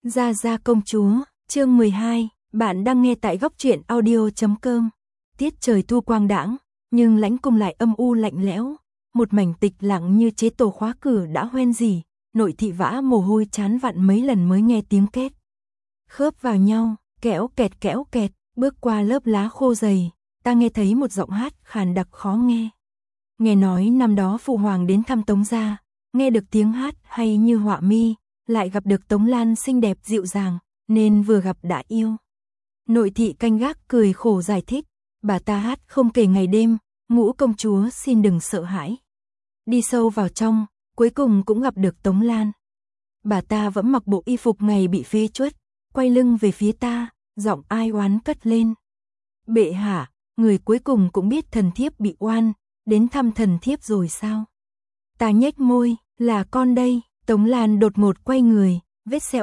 Gia Gia công chúa, chương 12, bạn đang nghe tại góc truyện audio.com. Tiết trời thu quang đãng, nhưng lãnh cung lại âm u lạnh lẽo, một mảnh tịch lặng như chế tổ khóa cửa đã hoen rỉ, nội thị vã mồ hôi chán vặn mấy lần mới nghe tiếng két. Khớp vào nhau, kéo kẹt, bước qua lớp lá khô dày, ta nghe thấy một giọng hát khàn đặc khó nghe. Nghe nói năm đó phụ hoàng đến thăm Tống gia, nghe được tiếng hát hay như họa mi, lại gặp được Tống Lan xinh đẹp dịu dàng, nên vừa gặp đã yêu. Nội thị canh gác cười khổ giải thích, bà ta hát không kể ngày đêm, ngũ công chúa xin đừng sợ hãi. Đi sâu vào trong, cuối cùng cũng gặp được Tống Lan. Bà ta vẫn mặc bộ y phục ngày bị phế truất, quay lưng về phía ta, giọng ai oán cất lên. Bệ hạ, người cuối cùng cũng biết thần thiếp bị oan, đến thăm thần thiếp rồi sao? Ta nhếch môi, là con đây. Tống Lan đột ngột quay người, vết sẹo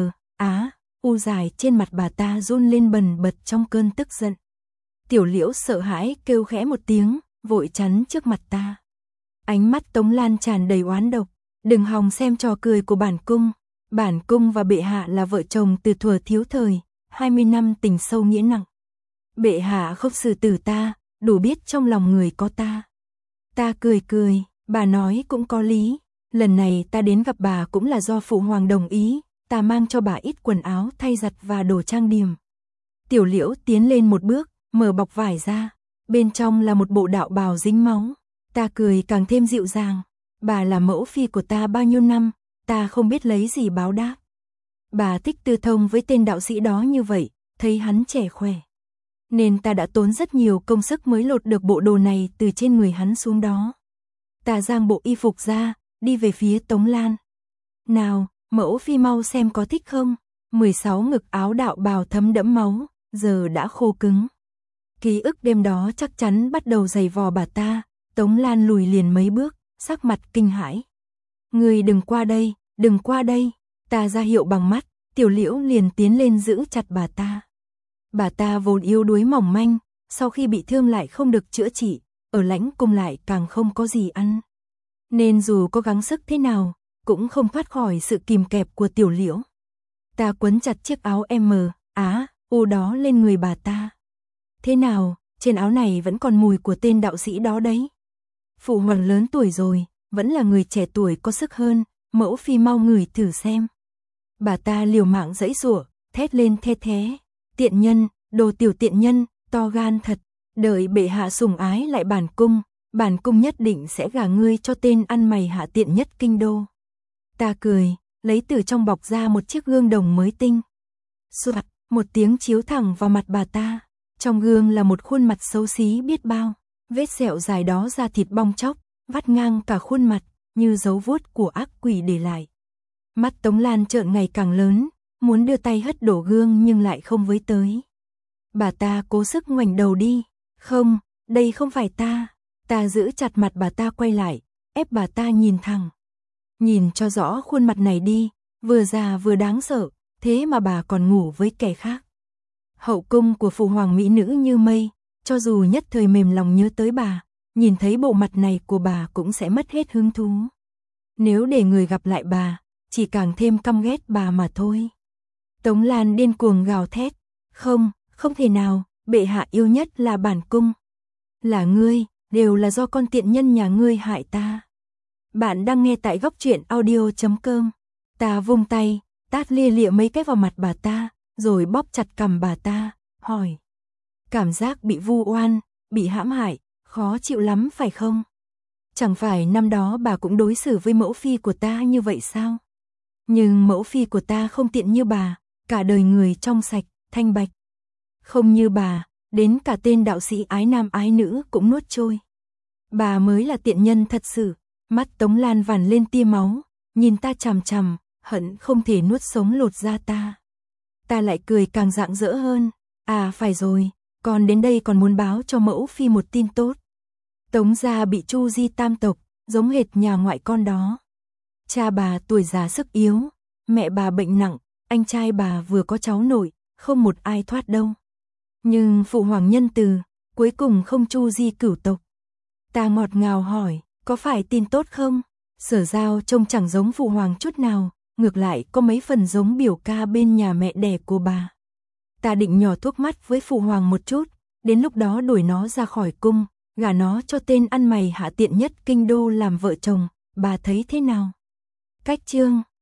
u dài trên mặt bà ta run lên bần bật trong cơn tức giận. Tiểu Liễu sợ hãi kêu khẽ một tiếng, vội chắn trước mặt ta. Ánh mắt Tống Lan tràn đầy oán độc, đừng hòng xem trò cười của bản cung và bệ hạ là vợ chồng từ thuở thiếu thời, 20 năm tình sâu nghĩa nặng. Bệ hạ không xử tử ta, đủ biết trong lòng người có ta. Ta cười, bà nói cũng có lý. Lần này ta đến gặp bà cũng là do phụ hoàng đồng ý, ta mang cho bà ít quần áo thay giặt và đồ trang điểm. Tiểu Liễu tiến lên một bước, mở bọc vải ra, bên trong là một bộ đạo bào dính máu. Ta cười càng thêm dịu dàng, bà là mẫu phi của ta bao nhiêu năm, ta không biết lấy gì báo đáp. Bà thích tư thông với tên đạo sĩ đó như vậy, thấy hắn trẻ khỏe, nên ta đã tốn rất nhiều công sức mới lột được bộ đồ này từ trên người hắn xuống đó. Ta giang bộ y phục ra, đi về phía Tống Lan. Nào, mẫu phi mau xem có thích không? 16 ngực áo đạo bào thấm đẫm máu, giờ đã khô cứng. Ký ức đêm đó chắc chắn bắt đầu giày vò bà ta. Tống Lan lùi liền mấy bước, sắc mặt kinh hãi. Người đừng qua đây. Ta ra hiệu bằng mắt, Tiểu Liễu liền tiến lên giữ chặt bà ta. Bà ta vốn yếu đuối mỏng manh, sau khi bị thương lại không được chữa trị, ở lãnh cung lại càng không có gì ăn. Nên dù có gắng sức thế nào, cũng không thoát khỏi sự kìm kẹp của Tiểu Liễu. Ta quấn chặt chiếc áo đó lên người bà ta. Thế nào, trên áo này vẫn còn mùi của tên đạo sĩ đó đấy. Phụ hoàng lớn tuổi rồi, vẫn là người trẻ tuổi có sức hơn, mẫu phi mau ngửi thử xem. Bà ta liều mạng giãy giụa, thét lên the thé. Tiện nhân, đồ tiểu tiện nhân, to gan thật, đợi bệ hạ sủng ái lại bản cung nhất định sẽ gả ngươi cho tên ăn mày hạ tiện nhất kinh đô. Ta cười, lấy từ trong bọc ra một chiếc gương đồng mới tinh. Soạt, một tiếng chiếu thẳng vào mặt bà ta. Trong gương là một khuôn mặt xấu xí biết bao, vết sẹo dài đó da thịt bong tróc, vắt ngang cả khuôn mặt, như dấu vuốt của ác quỷ để lại. Mắt Tống Lan trợn ngày càng lớn, muốn đưa tay hất đổ gương nhưng lại không với tới. Bà ta cố sức ngoảnh đầu đi. Không, đây không phải ta. Ta giữ chặt mặt bà ta quay lại, ép bà ta nhìn thẳng. Nhìn cho rõ khuôn mặt này đi, vừa già vừa đáng sợ, thế mà bà còn ngủ với kẻ khác. Hậu cung của phụ hoàng mỹ nữ như mây, cho dù nhất thời mềm lòng nhớ tới bà, nhìn thấy bộ mặt này của bà cũng sẽ mất hết hứng thú. Nếu để người gặp lại bà, chỉ càng thêm căm ghét bà mà thôi. Tống Lan điên cuồng gào thét, không thể nào, bệ hạ yêu nhất là bản cung. Là ngươi, đều là do con tiện nhân nhà ngươi hại ta. Bạn đang nghe tại góc truyện audio.com. Ta vung tay, tát lia lịa mấy cái vào mặt bà ta, rồi bóp chặt cằm bà ta, hỏi. Cảm giác bị vu oan, bị hãm hại, khó chịu lắm phải không? Chẳng phải năm đó bà cũng đối xử với mẫu phi của ta như vậy sao? Nhưng mẫu phi của ta không tiện như bà, cả đời người trong sạch, thanh bạch. Không như bà, đến cả tên đạo sĩ ái nam ái nữ cũng nuốt trôi. Bà mới là tiện nhân thật sự. Mắt Tống Lan vằn lên tia máu, nhìn ta chằm chằm, hận không thể nuốt sống lột da ta. Ta lại cười càng rạng rỡ hơn. À phải rồi, con đến đây còn muốn báo cho mẫu phi một tin tốt. Tống gia bị tru di tam tộc, giống hệt nhà ngoại con đó. Cha bà tuổi già sức yếu, mẹ bà bệnh nặng, anh trai bà vừa có cháu nội, không một ai thoát đâu. Nhưng phụ hoàng nhân từ, cuối cùng không tru di cửu tộc. Ta ngọt ngào hỏi, có phải tin tốt không? Sở Giao trông chẳng giống phụ hoàng chút nào, ngược lại có mấy phần giống biểu ca bên nhà mẹ đẻ của bà. Ta định nhỏ thuốc mắt với phụ hoàng một chút, đến lúc đó đuổi nó ra khỏi cung, gả nó cho tên ăn mày hạ tiện nhất kinh đô làm vợ chồng, bà thấy thế nào? Cách chương